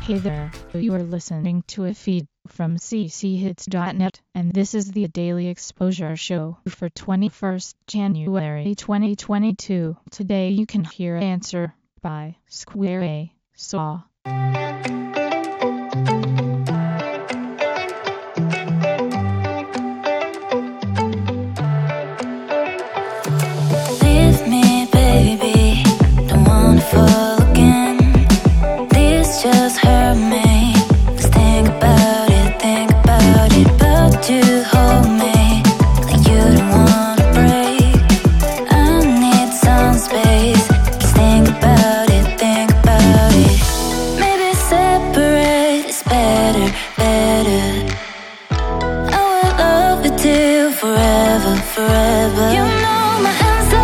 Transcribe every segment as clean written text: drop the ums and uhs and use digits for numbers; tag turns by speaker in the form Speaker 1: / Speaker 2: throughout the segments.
Speaker 1: Hey there, you are listening to a feed from cchits.net, and this is the Daily Exposure Show for 21st January 2022. Today you can hear Answer by Square A Saw.
Speaker 2: Leave me, baby, don't wanna fall again. This just hurt me. Just think about it, about you hold me like you don't wanna break. I need some space. Just think about it. Maybe separate is better. I will love you till forever. You know my answer.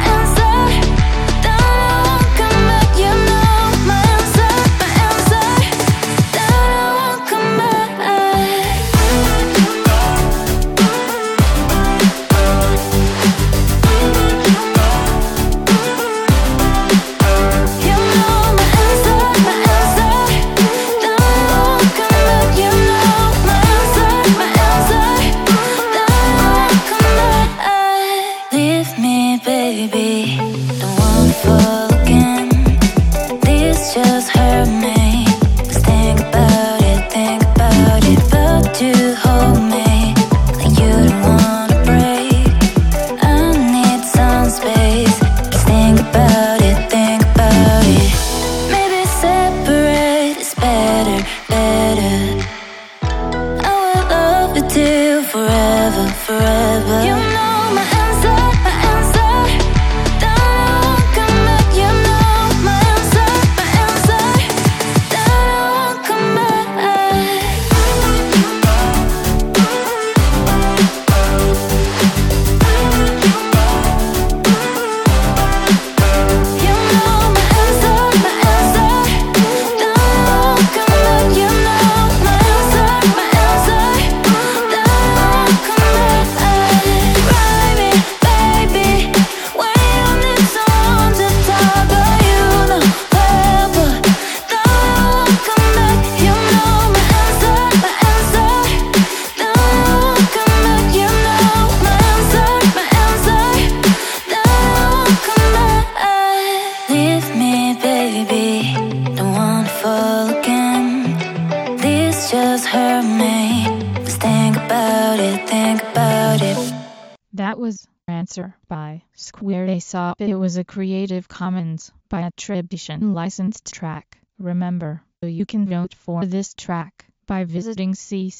Speaker 2: Baby, don't wanna fall again. This just hurt me. Just think about it, about you hold me like you don't wanna break. I need some space. Just think about it. Maybe separate is better. I will love you till forever. You know my answer. Just hurt me. Just think about it.
Speaker 1: That was Answer by Square A Saw. It was a Creative Commons by attribution licensed track. Remember, you can vote for this track by visiting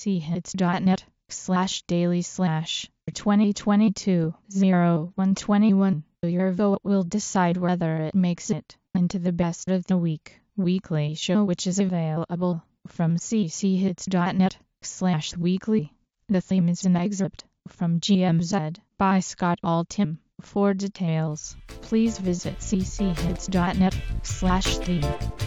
Speaker 1: cchits.net/daily/2022-0121. Your vote will decide whether it makes it into the Best of the Week weekly show, which is available from cchits.net/weekly. The theme is an excerpt from GMZ by Scott Altham. For details, please visit cchits.net/theme.